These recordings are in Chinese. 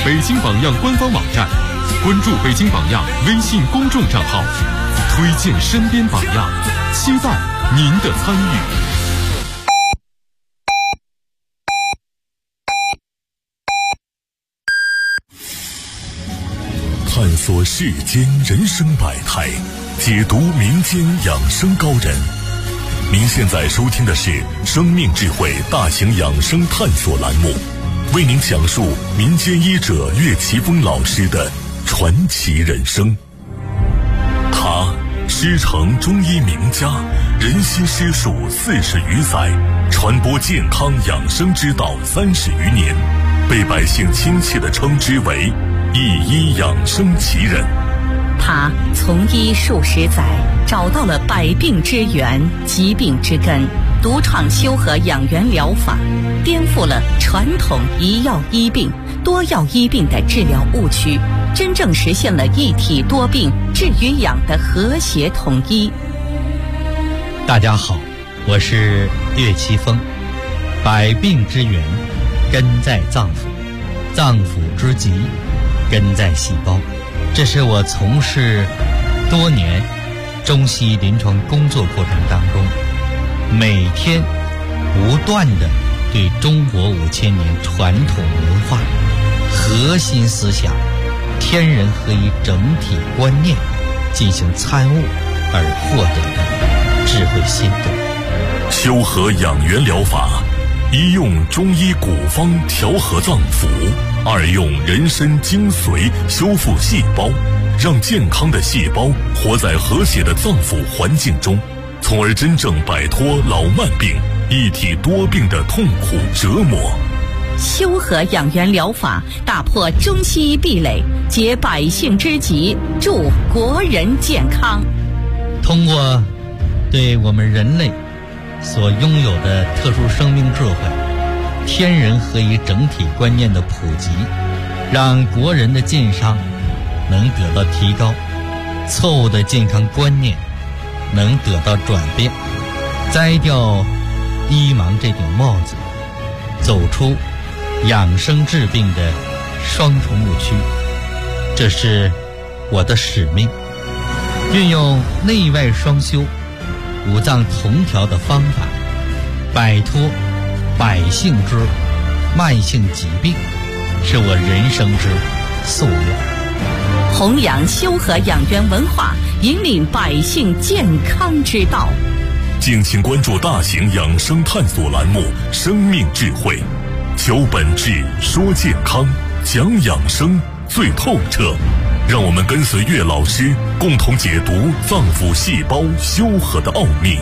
北京榜样官方网站，关注北京榜样微信公众账号，推荐身边榜样，期待您的参与。 探索世间人生百态，解读民间养生高人。您现在收听的是生命智慧大型养生探索栏目，为您讲述民间医者岳奇峰老师的传奇人生。他师承中医名家，人心师术40余载，传播健康养生之道30余年，被百姓亲切地称之为一医养生奇人。 他从医数十载，找到了百病之源、疾病之根，独创修和养元疗法，颠覆了传统一药医病、多药医病的治疗误区，真正实现了一体多病治与养的和谐统一。 大家好，我是岳奇峰。百病之源根在脏腑，脏腑之疾根在细胞。这是我从事多年中西医临床工作过程当中，每天不断地对中国5000年传统文化核心思想天人合一整体观念进行参悟而获得的智慧心得。 修和养元疗法，一用中医古方调和脏腑，二用人参精髓修复细胞，让健康的细胞活在和谐的脏腑环境中，从而真正摆脱老慢病、一体多病的痛苦折磨。 修和养元疗法打破中西医壁垒，解百姓之急，助国人健康。 通过对我们人类所拥有的特殊生命智慧、天人合一整体观念的普及，让国人的健康能得到提高，错误的健康观念能得到转变，摘掉医盲这顶帽子，走出养生治病的双重误区。这是我的使命，运用内外双修、五脏同调的方法，摆脱百姓之慢性疾病，是我人生之夙愿。 弘扬修和养元文化，引领百姓健康之道。 敬请关注大型养生探索栏目《生命智慧》，求本质，说健康，讲养生最透彻。让我们跟随岳老师，共同解读脏腑细胞修和的奥秘。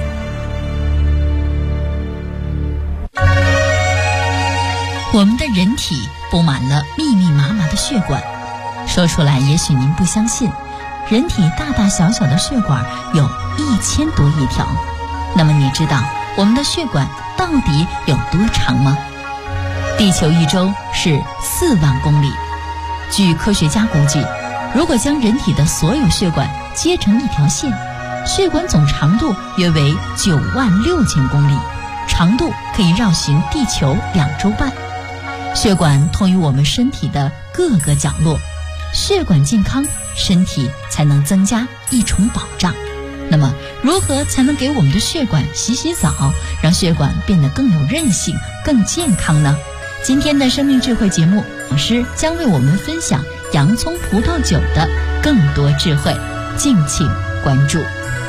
我们的人体布满了密密麻麻的血管，说出来也许您不相信，人体大大小小的血管有1000多亿条。那么你知道我们的血管到底有多长吗？地球一周是4万公里。据科学家估计，如果将人体的所有血管接成一条线，血管总长度约为96000公里，长度可以绕行地球2周半。血管通于我们身体的各个角落，血管健康，身体才能增加一重保障。那么如何才能给我们的血管洗洗澡，让血管变得更有韧性、更健康呢？今天的生命智慧节目，老师将为我们分享洋葱葡萄酒的更多智慧，敬请关注。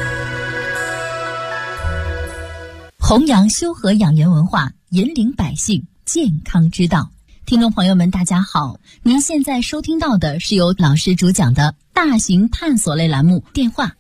弘扬修和养元文化，引领百姓健康之道。听众朋友们大家好，您现在收听到的是由老师主讲的大型探索类栏目，电话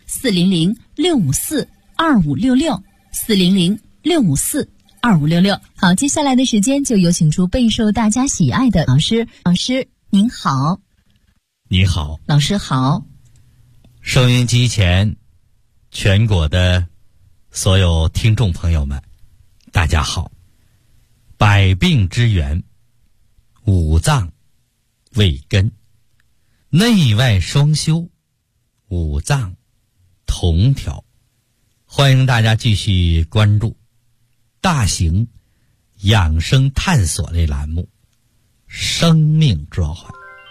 400-654-2566 400-654-2566。好，接下来的时间就有请出备受大家喜爱的老师。老师您好。 你好。 老师好。 收音机前全国的所有听众朋友们大家好。百病之源，五脏为根，内外双修，五脏同调。欢迎大家继续关注大型养生探索类栏目《生命之环》。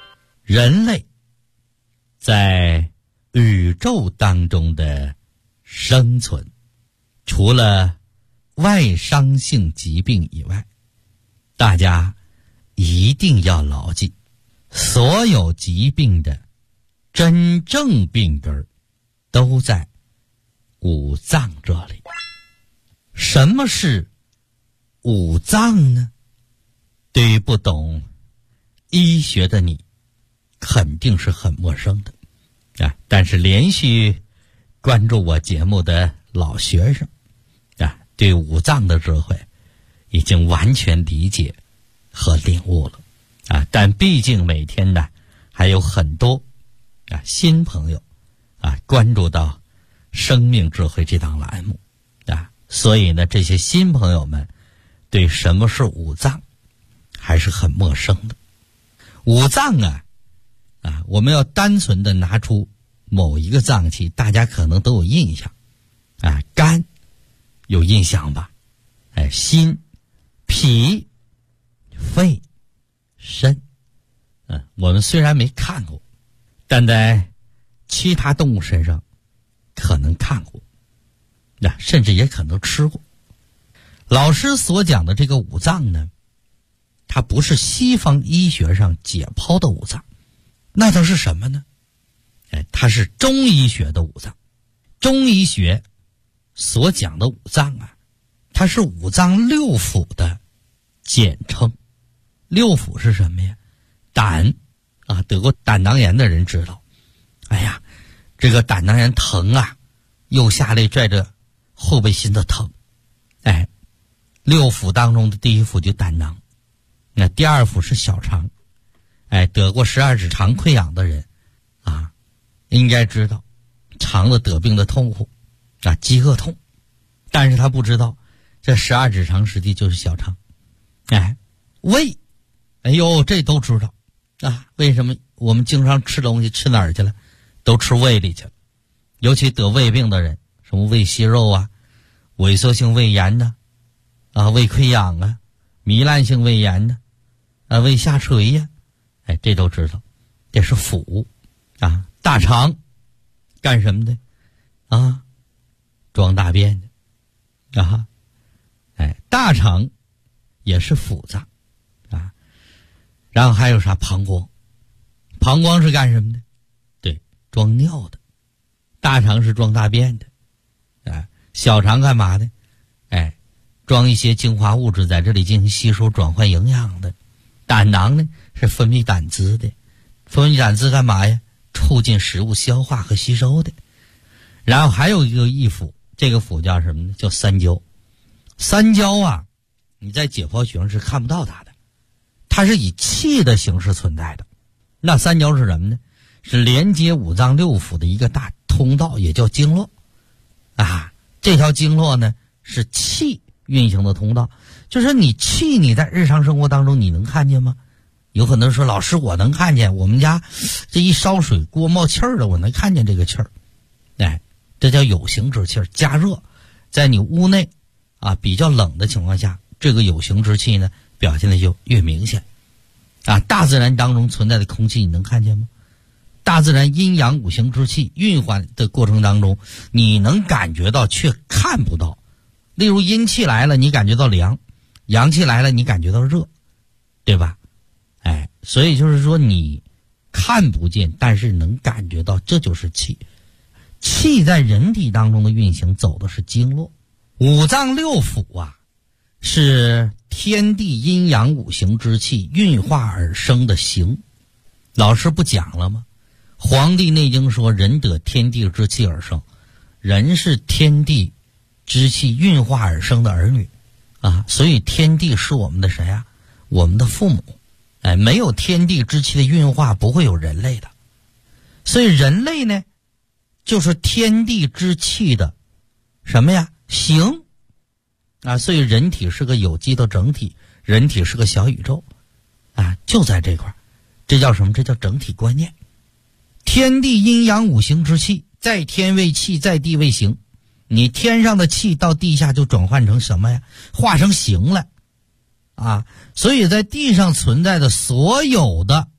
人类在宇宙当中的生存，除了外伤性疾病以外，大家一定要牢记，所有疾病的真正病根都在五脏这里。什么是五脏呢？对于不懂医学的你肯定是很陌生的啊，但是连续关注我节目的老学生啊，对五脏的智慧已经完全理解和领悟了啊。但毕竟每天呢还有很多啊新朋友啊关注到生命智慧这档栏目啊，所以呢这些新朋友们对什么是五脏还是很陌生的。五脏啊，我们要单纯的拿出某一个脏器，大家可能都有印象啊，肝有印象吧？心、脾、肺、肾，我们虽然没看过，但在其他动物身上可能看过，甚至也可能吃过。老师所讲的这个五脏呢，它不是西方医学上解剖的五脏，那它是什么呢？它是中医学的五脏。中医学所讲的五脏啊，它是五脏六腑的简称。六腑是什么呀？胆啊，得过胆囊炎的人知道，哎呀，这个胆囊炎疼啊，右下肋拽着后背心的疼。六腑当中的第一腑就胆囊，那第二腑是小肠。得过12指肠溃疡的人啊，应该知道肠子得病的痛苦啊，饥饿痛，但是他不知道这12指肠实际就是小肠。胃，哎呦，这都知道啊。为什么我们经常吃东西吃哪儿去了？都吃胃里去了。尤其得胃病的人，什么胃息肉啊、萎缩性胃炎呢、胃溃疡啊、糜烂性胃炎呢、胃下垂呀、这都知道。这是腑啊。大肠干什么的啊？装大便的啊。大肠也是腑脏啊。然后还有啥？膀胱。膀胱是干什么的？对，装尿的。大肠是装大便的。小肠干嘛的？装一些精华物质在这里进行吸收转换营养的。胆囊呢是分泌胆汁的。分泌胆汁干嘛呀？促进食物消化和吸收的。然后还有一个义腑，这个腑叫什么呢？叫三焦。三焦啊，你在解剖学上是看不到它的，它是以气的形式存在的。那三焦是什么呢？是连接五脏六腑的一个大通道，也叫经络啊。这条经络呢是气运行的通道。就是你气你在日常生活当中你能看见吗？有可能说，老师我能看见，我们家这一烧水锅冒气儿了，我能看见这个气儿。这叫有形之气儿。加热在你屋内啊比较冷的情况下，这个有形之气呢表现的就越明显啊。大自然当中存在的空气你能看见吗？大自然阴阳五行之气运换的过程当中，你能感觉到却看不到。例如阴气来了你感觉到凉，阳气来了你感觉到热，对吧？所以就是说你看不见，但是能感觉到，这就是气。气在人体当中的运行走的是经络。五脏六腑啊，是天地阴阳五行之气运化而生的形。老师不讲了吗？黄帝内经说，人得天地之气而生。人是天地之气运化而生的儿女啊，所以天地是我们的谁啊？我们的父母。没有天地之气的运化，不会有人类的。所以人类呢，就是天地之气的什么呀？形啊。所以人体是个有机的整体，人体是个小宇宙啊，就在这块。这叫什么？这叫整体观念。天地阴阳五行之气，在天为气，在地为形。你天上的气到地下就转换成什么呀？化成形了啊。所以在地上存在的所有的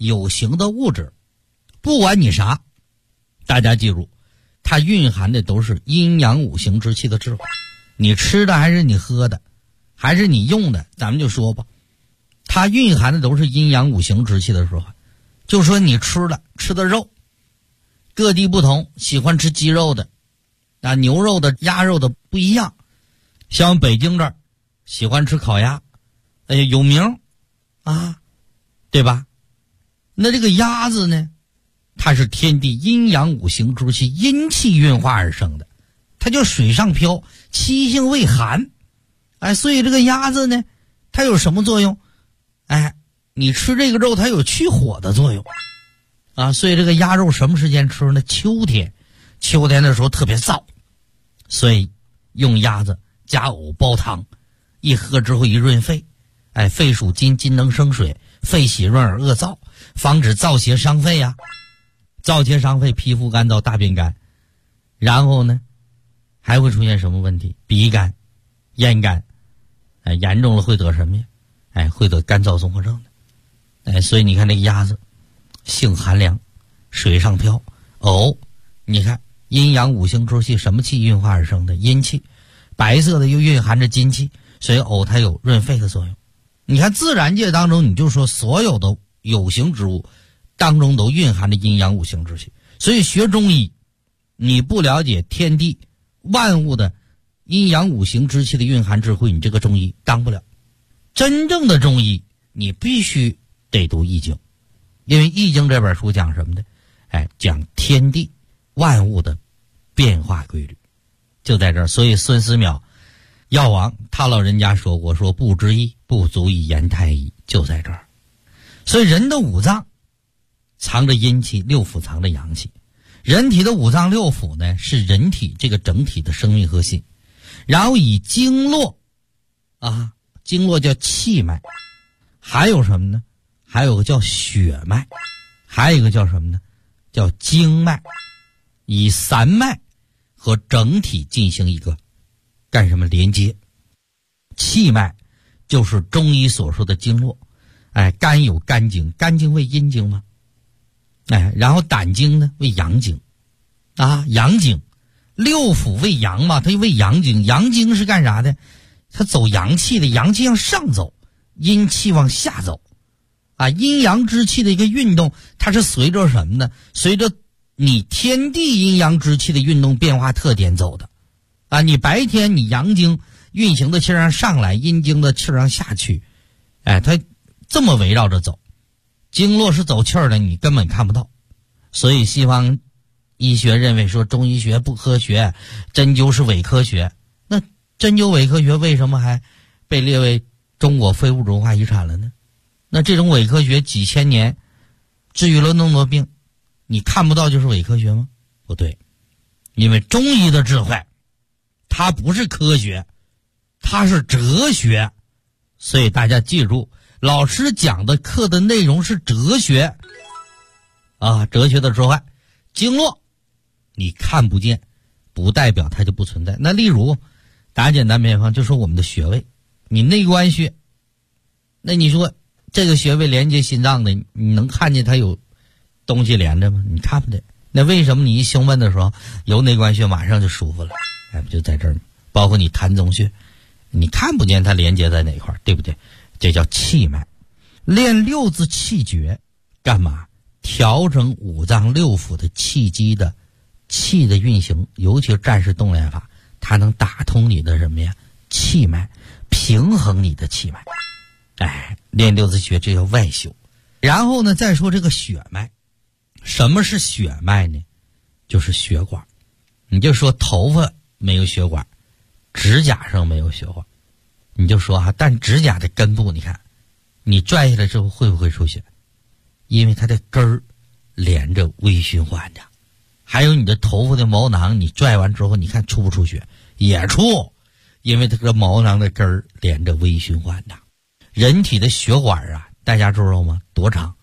有形的物质，不管你啥，大家记住，它蕴含的都是阴阳五行之气的智慧。你吃的还是你喝的，还是你用的，咱们就说吧，它蕴含的都是阴阳五行之气的时候，就说你吃的肉，各地不同，喜欢吃鸡肉的啊，牛肉的、鸭肉的不一样。像北京这儿喜欢吃烤鸭，有名啊，对吧？那这个鸭子呢，它是天地阴阳五行之气阴气运化而生的，它就水上漂，气性未寒。所以这个鸭子呢，它有什么作用？你吃这个肉，它有去火的作用啊。所以这个鸭肉什么时间吃呢？秋天的时候特别燥，所以用鸭子加藕煲汤，一喝之后一润肺。肺属金，金能生水，肺喜润而恶燥，防止燥邪伤肺啊。燥邪伤肺，皮肤干燥，大便干，然后呢还会出现什么问题？鼻干、咽干，严重了会得什么呀？会得干燥综合症的。所以你看这个鸭子性寒凉，水上漂。藕，你看阴阳五行之气，什么气运化而生的？阴气，白色的又蕴含着金气，所以藕它有润肺的作用。你看自然界当中，你就说所有的有形之物当中都蕴含着阴阳五行之气。所以学中医，你不了解天地万物的阴阳五行之气的蕴含智慧，你这个中医当不了。真正的中医，你必须得读易经，因为易经这本书讲什么的？讲天地万物的变化规律，就在这儿。所以孙思邈药王他老人家说过，说不知医，不足以言太医，就在这儿。所以人的五脏藏着阴气，六腑藏着阳气。人体的五脏六腑呢，是人体这个整体的生命核心。然后以经络经络叫气脉，还有什么呢？还有个叫血脉，还有一个叫什么呢？叫经脉。以三脉和整体进行一个干什么连接？气脉就是中医所说的经络。肝有肝经，肝经为阴经嘛。然后胆经呢为阳经阳经。六腑为阳嘛，它为阳经。阳经是干啥的？它走阳气的，阳气往上走，阴气往下走阴阳之气的一个运动，它是随着什么呢？随着你天地阴阳之气的运动变化特点走的你白天你阳经运行的气儿上来，阴经的气儿下去，它这么围绕着走。经络是走气儿的，你根本看不到。所以西方医学认为说中医学不科学，针灸是伪科学。那针灸伪科学为什么还被列为中国非物质文化遗产了呢？那这种伪科学几千年治愈了那么多病，你看不到就是伪科学吗？不对，因为中医的智慧它不是科学，它是哲学。所以大家记住，老师讲的课的内容是哲学哲学的智慧。经络你看不见，不代表它就不存在。那例如打简单比方，就说我们的穴位，你内关穴，那你说这个穴位连接心脏的，你能看见它有东西连着吗？你看不见。那为什么你一胸闷的时候有内关穴马上就舒服了？不就在这儿吗？包括你膻中穴，你看不见它连接在哪块，对不对？这叫气脉。练六字气诀干嘛？调整五脏六腑的气机的气的运行，尤其是战士动练法，它能打通你的什么呀？气脉，平衡你的气脉。练六字穴这叫外修。然后呢，再说这个血脉。什么是血脉呢？就是血管。你就说头发没有血管，指甲上没有血管，你就说但指甲的根部，你看你拽下来之后会不会出血？因为它的根儿连着微循环着。还有你的头发的毛囊，你拽完之后你看出不出血？也出，因为这个毛囊的根儿连着微循环着。人体的血管大家知道吗？多长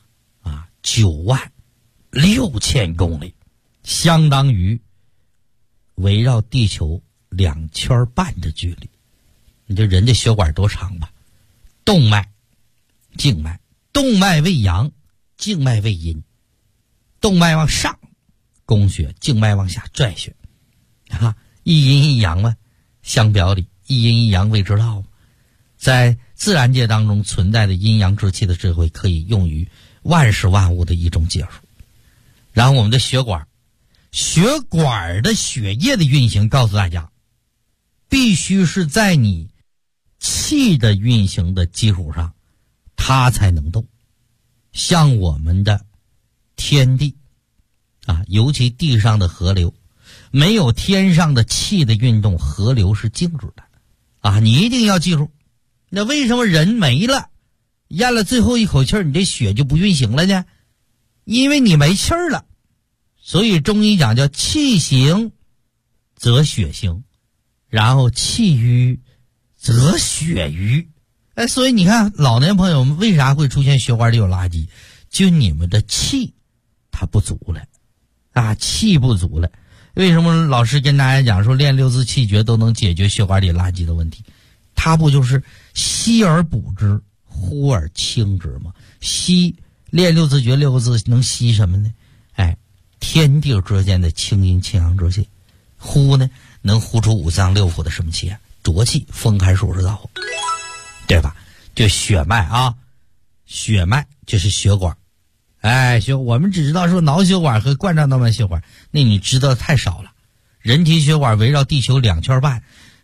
？96000公里，相当于围绕地球2圈半的距离。你这人的血管多长吧？动脉、静脉，动脉为阳， 静脉为阴，动脉往上供血，静脉往下拽血啊，一阴一阳嘛，相表里，一阴一阳谓之道。在自然界当中存在的阴阳之气的智慧，可以用于万事万物的一种解数。然后我们的血管的血液的运行，告诉大家必须是在你气的运行的基础上它才能动。像我们的天地啊，尤其地上的河流，没有天上的气的运动，河流是静止的啊！你一定要记住，那为什么人没了，咽了最后一口气儿，你这血就不运行了呢？因为你没气儿了。所以中医讲叫气行则血行，然后气瘀则血瘀。所以你看老年朋友们为啥会出现血管里有垃圾，就你们的气它不足了啊，气不足了。为什么老师跟大家讲说练六字气诀都能解决血管里垃圾的问题？它不就是吸而补之，呼而清之吗？吸，练六字诀六个字能吸什么呢？天地之间的清阴清阳之气。呼呢，能呼出五脏六腑的什么气啊？浊气，风寒暑湿燥火，对吧？就血脉啊，血脉就是血管。我们只知道说脑血管和冠状动脉血管，那你知道太少了。人体血管围绕地球2圈半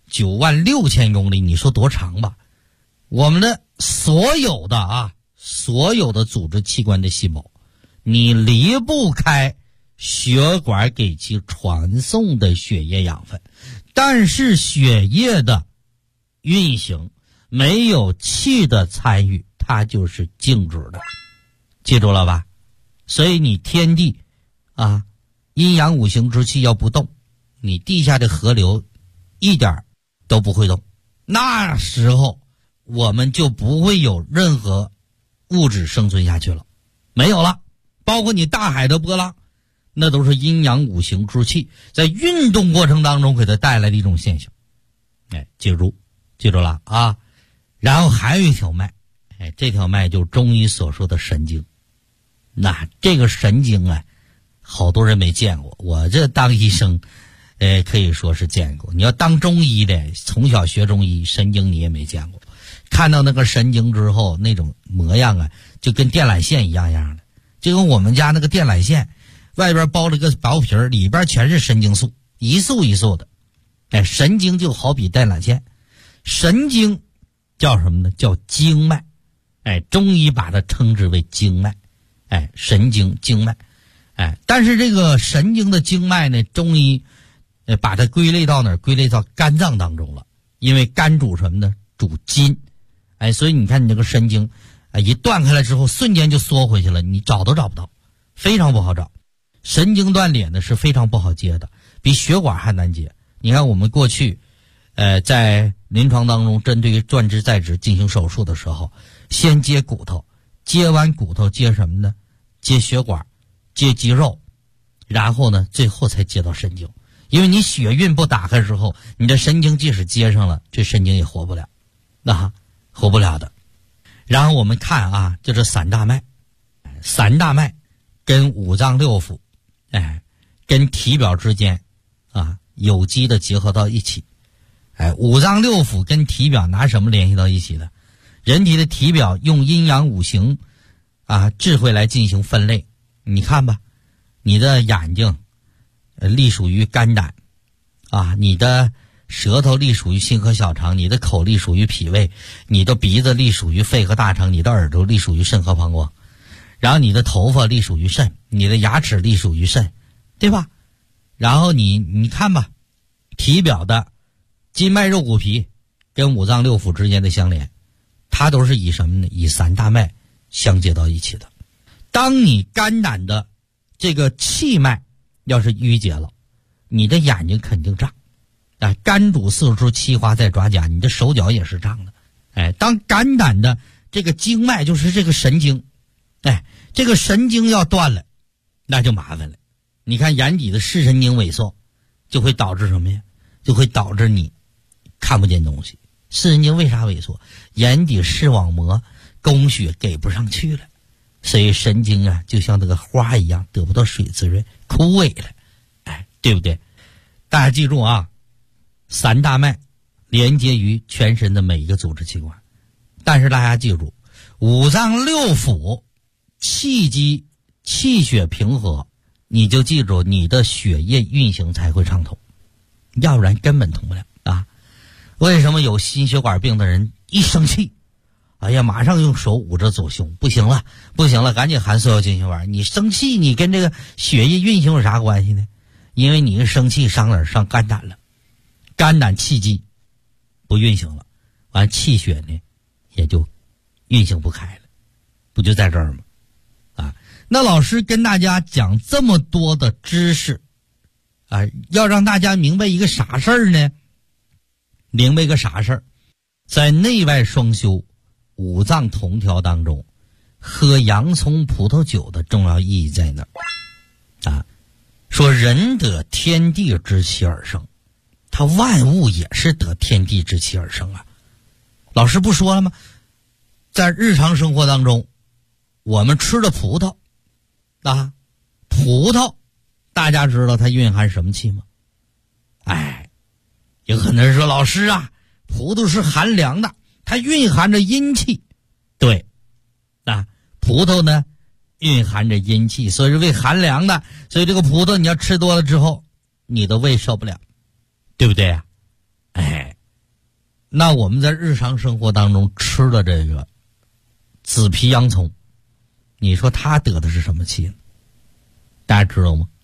，96000公里，你说多长吧？我们的所有的组织器官的细胞，你离不开血管给其传送的血液养分，但是血液的运行没有气的参与，它就是静止的，记住了吧？所以你天地啊，阴阳五行之气要不动，你地下的河流一点都不会动，那时候我们就不会有任何物质生存下去了，没有了。包括你大海的波浪，那都是阴阳五行之气在运动过程当中给它带来的一种现象。记住了啊。然后还有一条脉，这条脉就是中医所说的神经。那这个神经好多人没见过，我这当医生可以说是见过。你要当中医的，从小学中医，神经你也没见过。看到那个神经之后，那种模样就跟电缆线一样的，就跟我们家那个电缆线外边包了个薄皮儿，里边全是神经素，一束一束的。神经就好比电缆线，神经叫什么呢？叫经脉。中医把它称之为经脉。神经经脉。但是这个神经的经脉呢，中医把它归类到哪儿？归类到肝脏当中了。因为肝主什么呢？主筋。所以你看你这个神经一断开了之后，瞬间就缩回去了，你找都找不到，非常不好找。神经断裂呢是非常不好接的，比血管还难接。你看我们过去在临床当中针对于断肢再植进行手术的时候，先接骨头，接完骨头接什么呢？接血管，接肌肉，然后呢最后才接到神经。因为你血运不打开之后，你的神经即使接上了，这神经也活不了，活不了的。然后我们看就是三大脉跟五脏六腑跟体表之间有机的结合到一起。五脏六腑跟体表拿什么联系到一起的？人体的体表用阴阳五行智慧来进行分类。你看吧，你的眼睛隶属于肝胆你的舌头隶属于心和小肠，你的口隶属于脾胃，你的鼻子隶属于肺和大肠，你的耳朵隶属于肾和膀胱，然后你的头发隶属于肾，你的牙齿隶属于肾，对吧？然后你看吧，体表的筋脉肉骨皮跟五脏六腑之间的相连，它都是以什么呢？以三大脉相接到一起的。当你肝胆的这个气脉要是淤结了，你的眼睛肯定胀。肝主四肢，气化在爪甲，你的手脚也是胀的。当肝胆的这个经脉，就是这个神经，这个神经要断了，那就麻烦了。你看眼底的视神经萎缩，就会导致什么呀？就会导致你看不见东西。视神经为啥萎缩？眼底视网膜供血给不上去了， 所以神经啊就像这个花一样，得不到水滋润，枯萎了，对不对？大家记住啊，三大脉连接于全身的每一个组织器官，但是大家记住，五脏六腑气机气血平和，你就记住你的血液运行才会畅通，要不然根本通不了啊！为什么有心血管病的人一生气，哎呀，马上用手捂着左胸，不行了，赶紧含速效救心丸。你生气，你跟这个血液运行有啥关系呢？因为你生气伤哪儿？伤肝胆了，肝胆气机不运行了，完气血呢也就运行不开了，不就在这儿吗？啊，那老师跟大家讲这么多的知识啊，要让大家明白一个啥事儿呢？明白个啥事儿？在内外双修五脏同调当中，喝洋葱葡萄酒的重要意义在哪儿啊？说人得天地之气而生，他万物也是得天地之气而生啊。老师不说了吗？在日常生活当中，我们吃的葡萄啊，葡萄大家知道它蕴含什么气吗？有很多人说老师啊，葡萄是寒凉的，它蕴含着阴气。对啊，葡萄呢蕴含着阴气，所以是为寒凉的，所以这个葡萄你要吃多了之后，你的胃受不了，对不对啊？那我们在日常生活当中吃的这个紫皮洋葱，你说它得的是什么气呢？大家知道吗？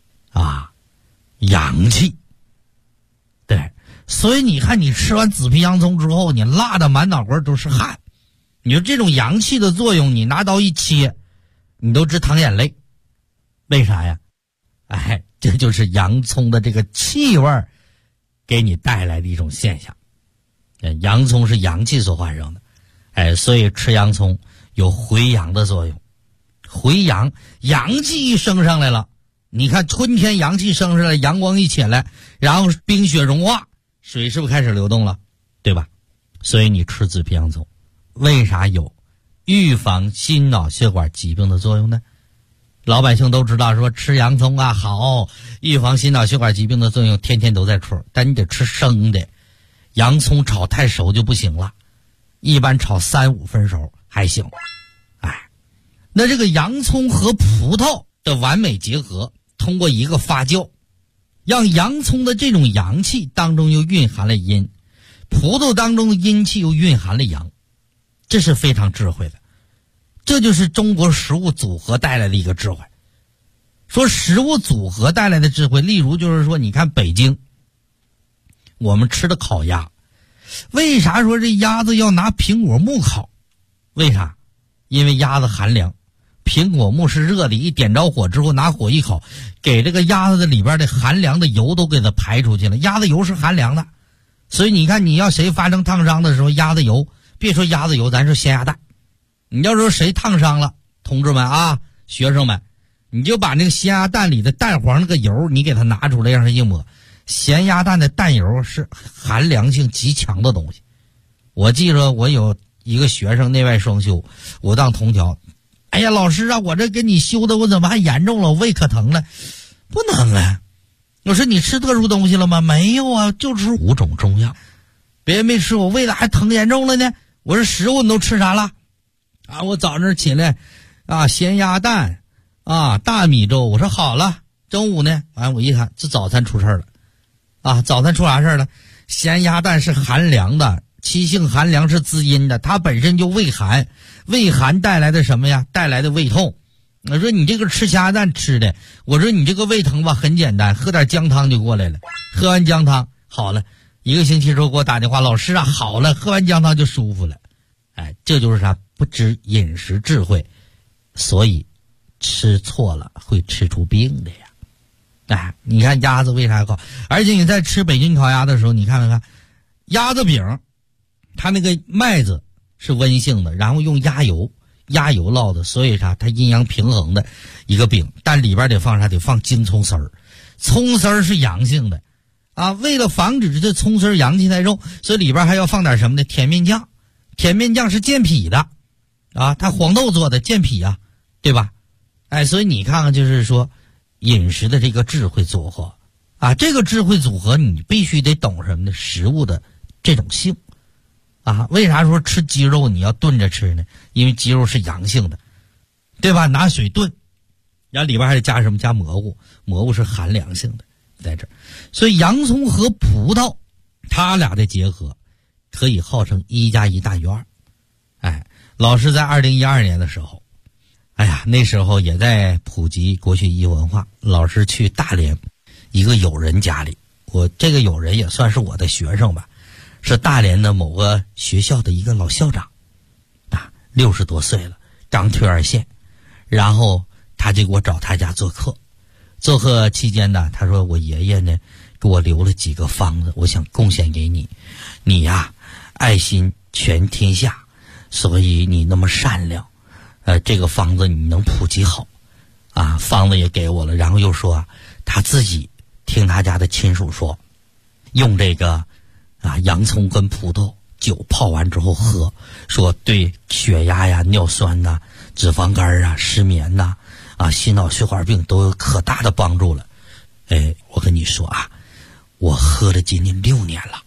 阳气。对，所以你看你吃完紫皮洋葱之后，你辣的满脑瓜都是汗，你说这种阳气的作用，你拿刀一切，你都直淌眼泪。为啥呀？这就是洋葱的这个气味给你带来的一种现象。洋葱是阳气所产生的，所以吃洋葱有回阳的作用。回阳，阳气一升上来了，你看春天阳气升上来，阳光一起来，然后冰雪融化，水是不是开始流动了？对吧？所以你吃紫皮洋葱，为啥有预防心脑血管疾病的作用呢？老百姓都知道说吃洋葱啊好，预防心脑血管疾病的作用，天天都在吃，但你得吃生的，洋葱炒太熟就不行了，一般炒3-5分熟还行。那这个洋葱和葡萄的完美结合，通过一个发酵，让洋葱的这种阳气当中又蕴含了阴，葡萄当中的阴气又蕴含了阳，这是非常智慧的。这就是中国食物组合带来的一个智慧。说食物组合带来的智慧，例如就是说，你看北京我们吃的烤鸭，为啥说这鸭子要拿苹果木烤？为啥？因为鸭子寒凉，苹果木是热的，一点着火之后拿火一烤，给这个鸭子的里边的寒凉的油都给它排出去了。鸭子油是寒凉的，所以你看你要谁发生烫伤的时候，鸭子油，别说鸭子油，咱说咸鸭蛋。你要说谁烫伤了，同志们啊，学生们，你就把那个咸鸭蛋里的蛋黄那个油你给它拿出来让它一抹。咸鸭蛋的蛋油是寒凉性极强的东西。我记着我有一个学生内外双修，我当同调，哎呀老师啊，我这给你修的我怎么还严重了，我胃可疼了。不能啊，我说你吃特殊东西了吗？没有啊，就吃5种中药。别人没吃，我胃咋还疼严重了呢？我说食物你都吃啥了啊？我早上起来啊，咸鸭蛋啊，大米粥。我说好了，中午呢，完我一看这早餐出事了啊！早餐出啥事了？咸鸭蛋是寒凉的，气性寒凉是滋阴的，它本身就胃寒，胃寒带来的什么呀？带来的胃痛。我说你这个吃咸鸭蛋吃的，我说你这个胃疼吧，很简单，喝点姜汤就过来了。喝完姜汤好了，1个星期之后给我打电话，老师啊好了，喝完姜汤就舒服了。这就是啥？不知饮食智慧，所以吃错了会吃出病的呀。你看鸭子为啥好？而且你在吃北京烤鸭的时候，你看看鸭子饼，它那个麦子是温性的，然后用鸭油烙的，所以啥？它阴阳平衡的一个饼，但里边得放啥？得放京葱丝儿。葱丝儿是阳性的啊，为了防止这葱丝儿阳气太重，所以里边还要放点什么呢？甜面酱。甜面酱是健脾的啊，它黄豆做的健脾啊， 对吧？哎，所以你看看，就是说饮食的这个智慧组合啊，这个智慧组合你必须得懂什么呢？食物的这种性啊。为啥说吃鸡肉你要炖着吃呢？因为鸡肉是阳性的，对吧？拿水炖，然后里边还得加什么？加蘑菇，蘑菇是寒凉性的，在这儿。所以洋葱和葡萄它俩的结合可以号称1+1大于2。哎，老师在2012年的时候，哎呀，那时候也在普及国学医文化。老师去大连一个友人家里，我这个友人也算是我的学生吧，是大连的某个学校的一个老校长啊，60多岁了，刚退2线。然后他就给我找他家做客，做客期间呢，他说我爷爷呢给我留了几个方子，我想贡献给你。你呀，爱心全天下，所以你那么善良，这个方子你能普及好啊。方子也给我了，然后又说他自己听他家的亲属说，用这个洋葱跟葡萄酒泡完之后喝，说对血压呀、尿酸呐、脂肪肝啊、失眠呐、心脑血管病都有可大的帮助了。哎，我跟你说我喝了今年6年了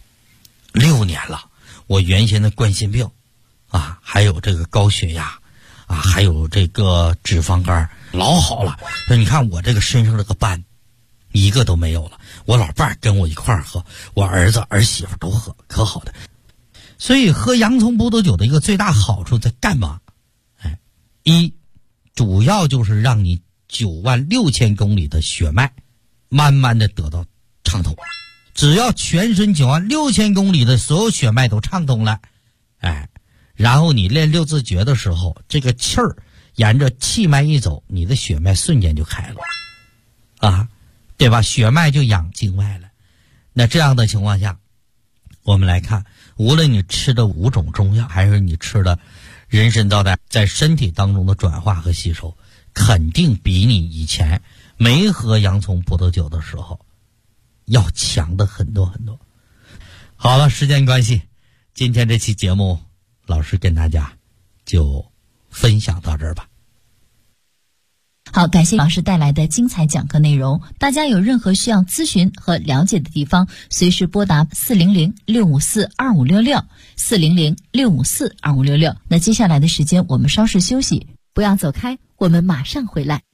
，6年了。我原先的冠心病还有这个高血压还有这个脂肪肝老好了。那你看我这个身上这个斑一个都没有了。我老伴跟我一块儿喝，我儿子儿媳妇都喝，可好的。所以喝洋葱葡萄酒的一个最大好处在干嘛？一，主要就是让你96000公里的血脉慢慢的得到畅通。只要全身96000公里的所有血脉都畅通了，然后你练六字诀的时候，这个气儿沿着气脉一走，你的血脉瞬间就开了对吧？血脉就养经脉了。那这样的情况下，我们来看，无论你吃的5种中药，还是你吃的人参皂苷，在身体当中的转化和吸收，肯定比你以前没喝洋葱葡萄酒的时候要强的很多很多。好了，时间关系，今天这期节目老师跟大家就分享到这儿吧。 好，感谢老师带来的精彩讲课内容。大家有任何需要咨询和了解的地方，随时拨打400-654-2566 400-654-2566。那接下来的时间我们稍事休息，不要走开，我们马上回来。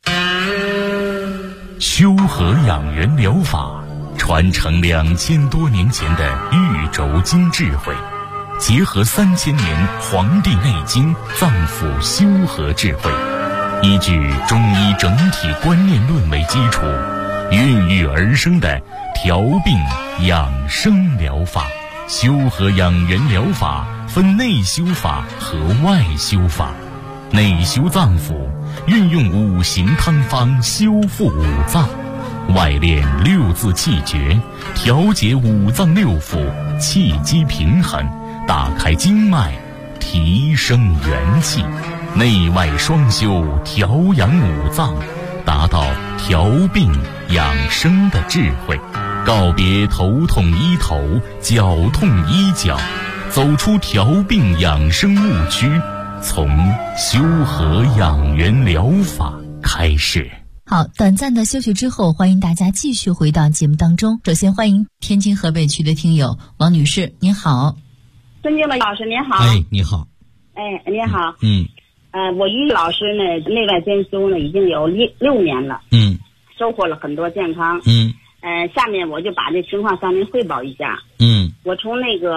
修和养元疗法传承2000多年前的玉轴经智慧，结合3000年《黄帝内经》脏腑修和智慧，依据中医整体观念论为基础，孕育而生的调病养生疗法。修和养元疗法分内修法和外修法。内修脏腑，运用5行汤方修复5脏；外练6字气诀，调节5脏6腑，气机平衡，打开经脉，提升元气。内外双修，调养5脏，达到调病养生的智慧。告别头痛医头，脚痛医脚，走出调病养生误区，从修和养元疗法开始。 好，短暂的休息之后，欢迎大家继续回到节目当中。首先欢迎天津河北区的听友王女士，您好。 尊敬的老师您好。 你好。 您好。 我于老师呢，内外兼修呢，已经有6年了。收获了很多健康。下面我就把这情况向您汇报一下。我从那个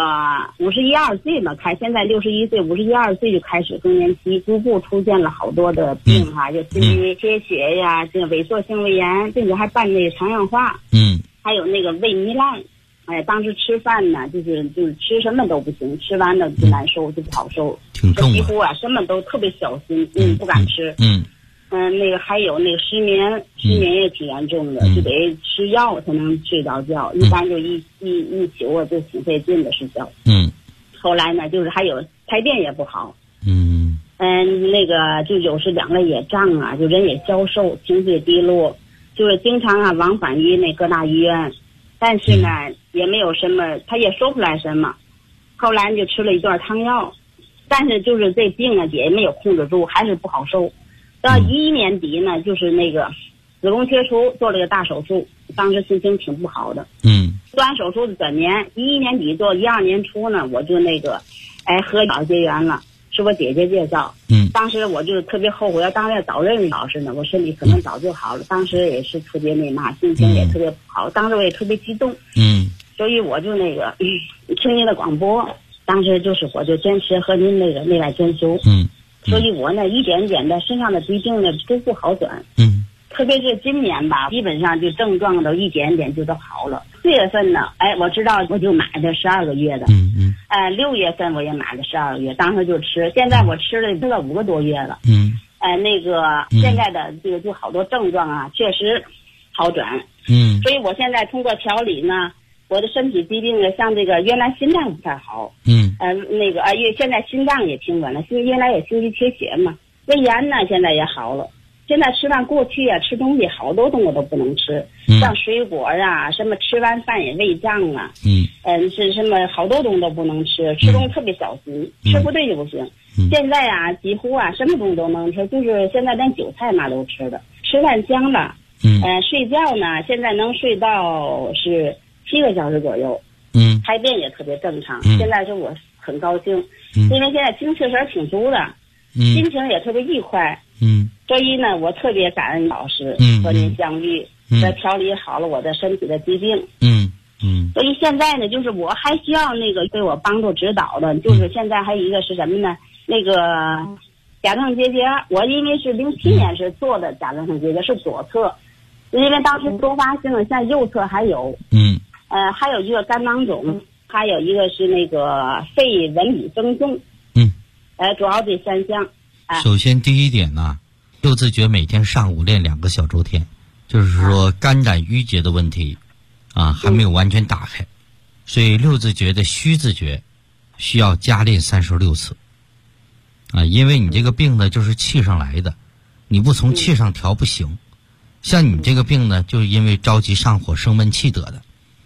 51、2岁吧，现在61岁，51、2岁就开始更年期，逐步出现了好多的病就心律缺血呀，这个萎缩性胃炎，并且还伴那个肠硬化。还有那个胃糜烂。当时吃饭呢，就是吃什么都不行，吃完了就难受，就不好受， 挺重几乎什么都特别小心，不敢吃。那个还有那个失眠也挺严重的，就得吃药才能睡着觉，一般就一宿就挺费劲的睡觉。后来呢，就是还有排便也不好。那个就有时两个也胀就人也消瘦，情绪也低落，就是经常往返于那各大医院，但是呢也没有什么，他也说不出来什么。后来就吃了一段汤药，但是就是这病也没有控制住，还是不好受。 到11年底呢，就是那个子宫切除做了个大手术，当时心情挺不好的。做完手术的转年，11年底做12年初呢，我就那个和老结缘了，是我姐姐介绍。当时我就特别后悔，要当年早认识老师呢，我身体可能早就好了。当时也是特别那嘛，心情也特别不好，当时我也特别激动。所以我就那个听您的广播，当时就是我就坚持和您那个内外兼修。所以我呢一点一点的身上的疾病呢逐步好转。特别是今年吧，基本上就症状都一点一点就都好了。4月份呢，我知道我就买的12个月的。6月份我也买了12个月，当时就吃。现在我吃了5个多月了。那个现在的这个就好多症状啊，确实好转。所以我现在通过调理呢，我的身体疾病呢，像这个原来心脏不太好。那个因为现在心脏也平稳了，原来也心肌缺血嘛，胃炎呢现在也好了。现在吃饭过去啊，吃东西好多东西都不能吃，像水果啊，什么吃完饭也胃胀啊，是什么好多东西都不能吃，吃东西特别小心，吃不对就不行。现在啊，几乎啊什么东西都能吃，就是现在连韭菜嘛都吃的，吃饭香了。睡觉呢，现在能睡到是7个小时左右。排便也特别正常。现在是我很高兴，因为现在精气神挺足的，心情也特别愉快。所以呢，我特别感恩老师和您相遇，调理好了我的身体的疾病。所以现在呢，就是我还需要那个对我帮助指导的，就是现在还有一个是什么呢？那个甲状腺结节，我因为是07年是做的甲状腺结节，是左侧，因为当时多发性的，现在右侧还有。还有一个肝囊肿，还有一个是那个肺纹理增重。主要这3项。 首先第一点呢，六字诀每天上午练2个小周天，就是说肝胆郁结的问题还没有完全打开，所以六字诀的虚字诀需要加练36次因为你这个病呢就是气上来的，你不从气上调不行。像你这个病呢，就是因为着急上火生闷气得的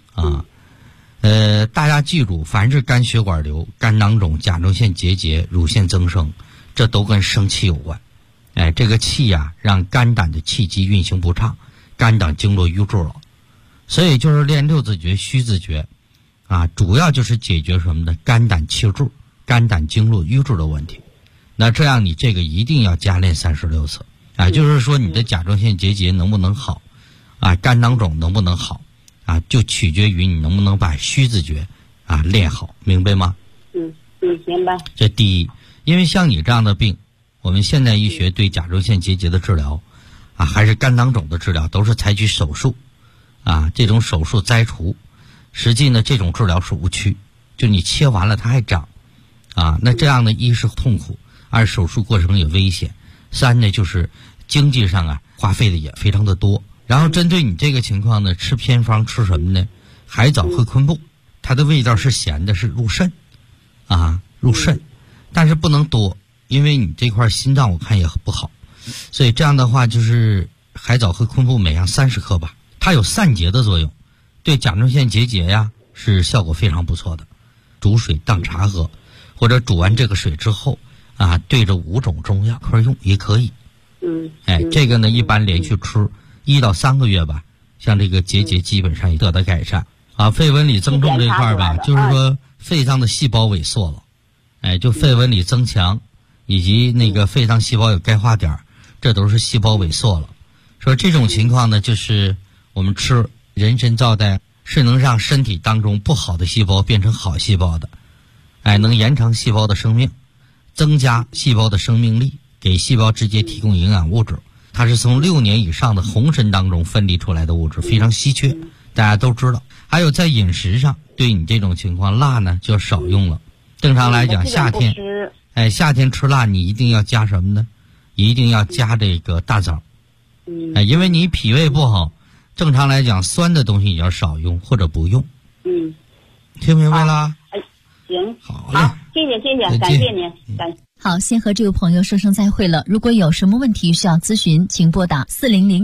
大家记住，凡是肝血管瘤、肝囊肿、甲状腺结节、乳腺增生，这都跟生气有关。这个气呀，让肝胆的气机运行不畅，肝胆经络瘀滞了。所以就是练六字诀、虚字诀主要就是解决什么呢？肝胆气滞、肝胆经络瘀滞的问题。那这样你这个一定要加练36次就是说你的甲状腺结节能不能好肝囊肿能不能好就取决于你能不能把虚字诀练好，明白吗？ 明白。 这第一，因为像你这样的病，我们现代医学对甲状腺结节的治疗还是肝囊肿的治疗，都是采取手术这种手术摘除，实际呢这种治疗是无趣，就你切完了它还长那这样的一是痛苦，二手术过程也危险，三呢就是经济上花费的也非常的多。然后针对你这个情况呢，吃偏方吃什么呢？海藻和昆布，它的味道是咸的，是入肾入肾，但是不能多，因为你这块心脏我看也不好，所以这样的话就是海藻和昆布每样30克吧，它有散结的作用，对甲状腺结节是效果非常不错的。煮水当茶喝，或者煮完这个水之后对着5种中药块用也可以。这个呢一般连续吃1到3个月吧，像这个结节基本上也得到改善肺纹理增重这块吧，就是说肺脏的细胞萎缩了，就肺纹理增强，以及那个肺脏细胞有钙化点，这都是细胞萎缩了。说这种情况呢，就是我们吃人参皂苷是能让身体当中不好的细胞变成好细胞的，能延长细胞的生命，增加细胞的生命力，给细胞直接提供营养物质。它是从6年以上的红参当中分离出来的物质，非常稀缺，大家都知道。还有在饮食上，对你这种情况，辣呢就少用了。正常来讲，夏天吃辣，你一定要加什么呢？一定要加这个大枣。因为你脾胃不好，正常来讲，酸的东西也要少用或者不用。听明白了？ 行， 好嘞， 谢谢，感谢您，感谢。 好，先和这位朋友说声再会了。如果有什么问题需要咨询，请拨打